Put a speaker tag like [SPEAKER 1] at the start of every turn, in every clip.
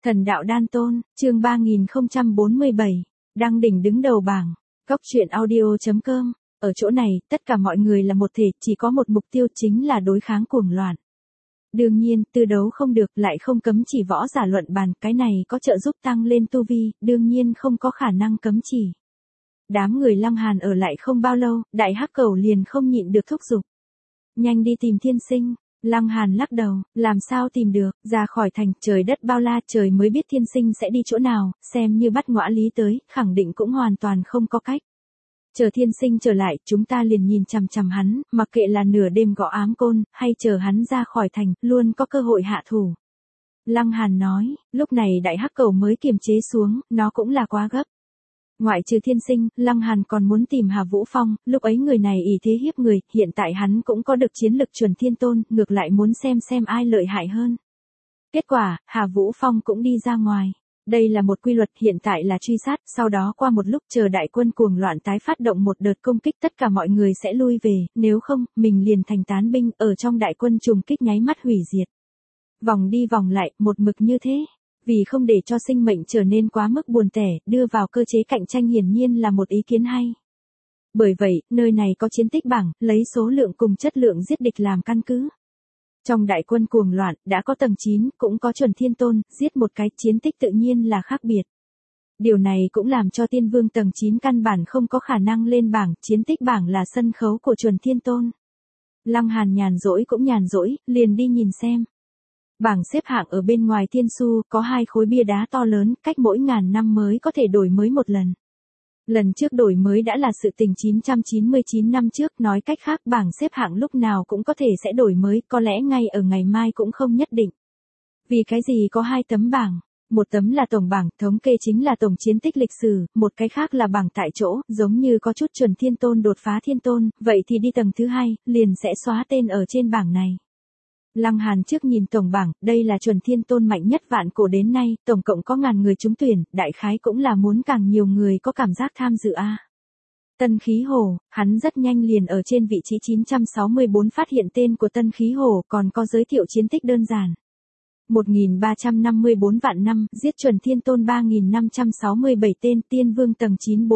[SPEAKER 1] Thần đạo đan tôn, chương 3047, đăng đỉnh đứng đầu bảng. Góc truyện audio.com. Ở chỗ này, tất cả mọi người là một thể, chỉ có một mục tiêu chính là đối kháng cuồng loạn. Đương nhiên, tư đấu không được, lại không cấm chỉ võ giả luận bàn, cái này có trợ giúp tăng lên tu vi, đương nhiên không có khả năng cấm chỉ. Đám người Lăng Hàn ở lại không bao lâu, đại hắc cẩu liền không nhịn được thúc giục. Nhanh đi tìm thiên sinh. Lăng Hàn lắc đầu, làm sao tìm được, ra khỏi thành, trời đất bao la, trời mới biết thiên sinh sẽ đi chỗ nào, xem như bắt ngõa lý tới, khẳng định cũng hoàn toàn không có cách. Chờ thiên sinh trở lại, chúng ta liền nhìn chằm chằm hắn, mặc kệ là nửa đêm gõ ám côn, hay chờ hắn ra khỏi thành, luôn có cơ hội hạ thủ. Lăng Hàn nói, lúc này đại hắc cẩu mới kiềm chế xuống, nó cũng là quá gấp. Ngoại trừ thiên sinh, Lăng Hàn còn muốn tìm Hà Vũ Phong, lúc ấy người này ỷ thế hiếp người, hiện tại hắn cũng có được chiến lực chuẩn thiên tôn, ngược lại muốn xem ai lợi hại hơn. Kết quả, Hà Vũ Phong cũng đi ra ngoài. Đây là một quy luật, hiện tại là truy sát, sau đó qua một lúc chờ đại quân cuồng loạn tái phát động một đợt công kích, tất cả mọi người sẽ lui về, nếu không, mình liền thành tán binh, ở trong đại quân trùng kích nháy mắt hủy diệt. Vòng đi vòng lại, một mực như thế. Vì không để cho sinh mệnh trở nên quá mức buồn tẻ, đưa vào cơ chế cạnh tranh hiển nhiên là một ý kiến hay. Bởi vậy, nơi này có chiến tích bảng, lấy số lượng cùng chất lượng giết địch làm căn cứ. Trong đại quân cuồng loạn, đã có tầng 9, cũng có chuẩn thiên tôn, giết một cái, chiến tích tự nhiên là khác biệt. Điều này cũng làm cho tiên vương tầng 9 căn bản không có khả năng lên bảng, chiến tích bảng là sân khấu của chuẩn thiên tôn. Lăng Hàn nhàn rỗi cũng nhàn rỗi, liền đi nhìn xem. Bảng xếp hạng ở bên ngoài thiên su, có 2 khối bia đá to lớn, cách mỗi ngàn năm mới có thể đổi mới một lần. Lần trước đổi mới đã là sự tình 999 năm trước, nói cách khác bảng xếp hạng lúc nào cũng có thể sẽ đổi mới, có lẽ ngay ở ngày mai cũng không nhất định. Vì cái gì có 2 tấm bảng? Một tấm là tổng bảng, thống kê chính là tổng chiến tích lịch sử, một cái khác là bảng tại chỗ, giống như có chút chuẩn thiên tôn đột phá thiên tôn, vậy thì đi tầng thứ 2, liền sẽ xóa tên ở trên bảng này. Lăng Hàn trước nhìn tổng bảng, đây là chuẩn thiên tôn mạnh nhất vạn cổ đến nay, tổng cộng có ngàn người trúng tuyển, đại khái cũng là muốn càng nhiều người có cảm giác tham dự a. Tân Khí Hổ, hắn rất nhanh liền ở trên vị trí 964 phát hiện tên của Tân Khí Hổ, còn có giới thiệu chiến tích đơn giản. 1354 vạn năm, giết chuẩn thiên tôn 3567 tên, tiên vương tầng 9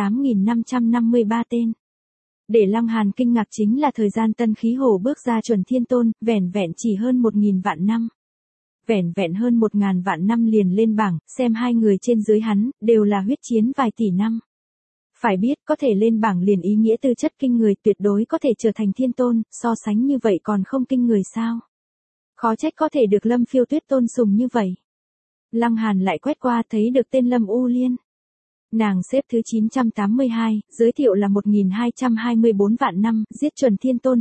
[SPEAKER 1] 48.553 tên. Để Lăng Hàn kinh ngạc chính là thời gian Tân Khí Hổ bước ra chuẩn thiên tôn, vẻn vẹn chỉ hơn 1000 vạn năm. Vẻn vẹn hơn 1000 vạn năm liền lên bảng, xem hai người trên dưới hắn, đều là huyết chiến vài tỷ năm. Phải biết, có thể lên bảng liền ý nghĩa tư chất kinh người, tuyệt đối có thể trở thành thiên tôn, so sánh như vậy còn không kinh người sao. Khó trách có thể được Lâm Phiêu Tuyết tôn sùng như vậy. Lăng Hàn lại quét qua thấy được tên Lâm U Liên. Nàng xếp thứ 982, giới thiệu là 1224 vạn năm, giết chuẩn thiên tôn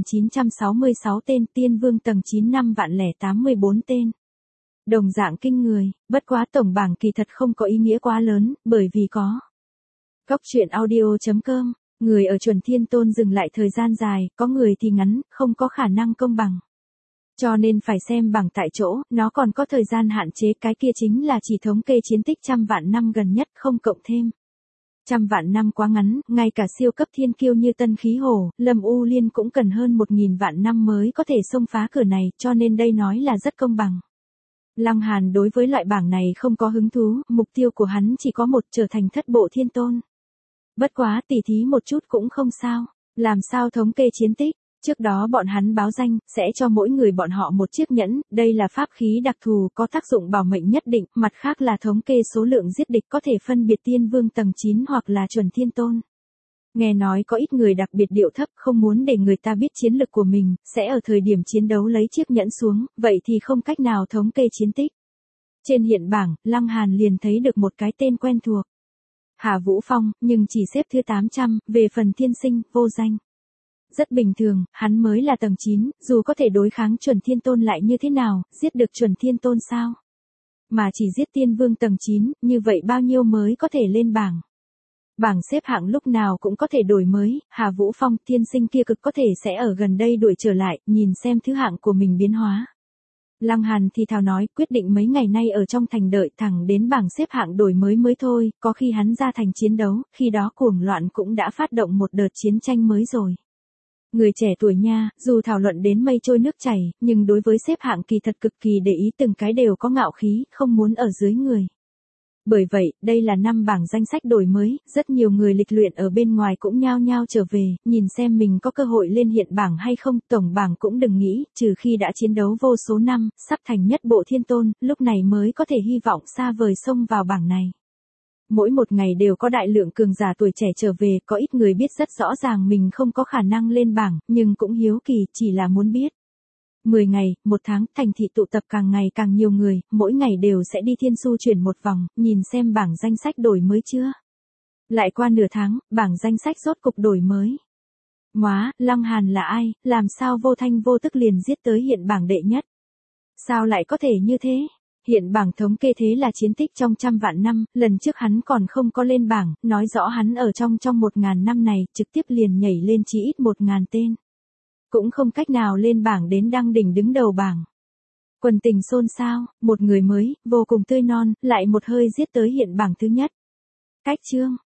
[SPEAKER 1] 2966 tên, tiên vương tầng 9 5.084 tên. Đồng dạng kinh người, bất quá tổng bảng kỳ thật không có ý nghĩa quá lớn, bởi vì có. Góc truyện audio.com, người ở chuẩn thiên tôn dừng lại thời gian dài, có người thì ngắn, không có khả năng công bằng. Cho nên phải xem bảng tại chỗ, nó còn có thời gian hạn chế, cái kia chính là chỉ thống kê chiến tích 100 vạn năm gần nhất, không cộng thêm. 100 vạn năm quá ngắn, ngay cả siêu cấp thiên kiêu như Tân Khí Hổ, Lâm U Liên cũng cần hơn 1000 vạn năm mới có thể xông phá cửa này, cho nên đây nói là rất công bằng. Lăng Hàn đối với loại bảng này không có hứng thú, mục tiêu của hắn chỉ có một, trở thành thất bộ thiên tôn. Bất quá tỉ thí một chút cũng không sao, làm sao thống kê chiến tích. Trước đó bọn hắn báo danh, sẽ cho mỗi người bọn họ một chiếc nhẫn, đây là pháp khí đặc thù có tác dụng bảo mệnh nhất định, mặt khác là thống kê số lượng giết địch có thể phân biệt tiên vương tầng 9 hoặc là chuẩn thiên tôn. Nghe nói có ít người đặc biệt điệu thấp, không muốn để người ta biết chiến lực của mình, sẽ ở thời điểm chiến đấu lấy chiếc nhẫn xuống, vậy thì không cách nào thống kê chiến tích. Trên hiện bảng, Lăng Hàn liền thấy được một cái tên quen thuộc. Hà Vũ Phong, nhưng chỉ xếp thứ 800, về phần thiên sinh, vô danh. Rất bình thường, hắn mới là tầng 9, dù có thể đối kháng chuẩn thiên tôn lại như thế nào, giết được chuẩn thiên tôn sao? Mà chỉ giết tiên vương tầng 9, như vậy bao nhiêu mới có thể lên bảng? Bảng xếp hạng lúc nào cũng có thể đổi mới, Hà Vũ Phong, thiên sinh kia cực có thể sẽ ở gần đây đuổi trở lại, nhìn xem thứ hạng của mình biến hóa. Lăng Hàn thì thào nói, quyết định mấy ngày nay ở trong thành đợi thẳng đến bảng xếp hạng đổi mới thôi, có khi hắn ra thành chiến đấu, khi đó cuồng loạn cũng đã phát động một đợt chiến tranh mới rồi. Người trẻ tuổi nha, dù thảo luận đến mây trôi nước chảy, nhưng đối với xếp hạng kỳ thật cực kỳ để ý từng cái đều có ngạo khí, không muốn ở dưới người. Bởi vậy, đây là năm bảng danh sách đổi mới, rất nhiều người lịch luyện ở bên ngoài cũng nhao nhao trở về, nhìn xem mình có cơ hội lên hiện bảng hay không, tổng bảng cũng đừng nghĩ, trừ khi đã chiến đấu vô số năm, sắp thành nhất bộ thiên tôn, lúc này mới có thể hy vọng xa vời xông vào bảng này. Mỗi một ngày đều có đại lượng cường giả tuổi trẻ trở về, có ít người biết rất rõ ràng mình không có khả năng lên bảng, nhưng cũng hiếu kỳ, chỉ là muốn biết. 10 ngày, 1 tháng, thành thị tụ tập càng ngày càng nhiều người, mỗi ngày đều sẽ đi thiên su chuyển một vòng, nhìn xem bảng danh sách đổi mới chưa. Lại qua nửa tháng, bảng danh sách rốt cục đổi mới. Móa, Lăng Hàn là ai, làm sao vô thanh vô tức liền giết tới hiện bảng đệ nhất? Sao lại có thể như thế? Hiện bảng thống kê thế là chiến tích trong trăm vạn năm, lần trước hắn còn không có lên bảng, nói rõ hắn ở trong 1.000 năm này, trực tiếp liền nhảy lên chí ít 1.000 tên. Cũng không cách nào lên bảng đến đăng đỉnh đứng đầu bảng. Quần tình xôn xao, một người mới, vô cùng tươi non, lại một hơi giết tới hiện bảng thứ nhất. Cách chương,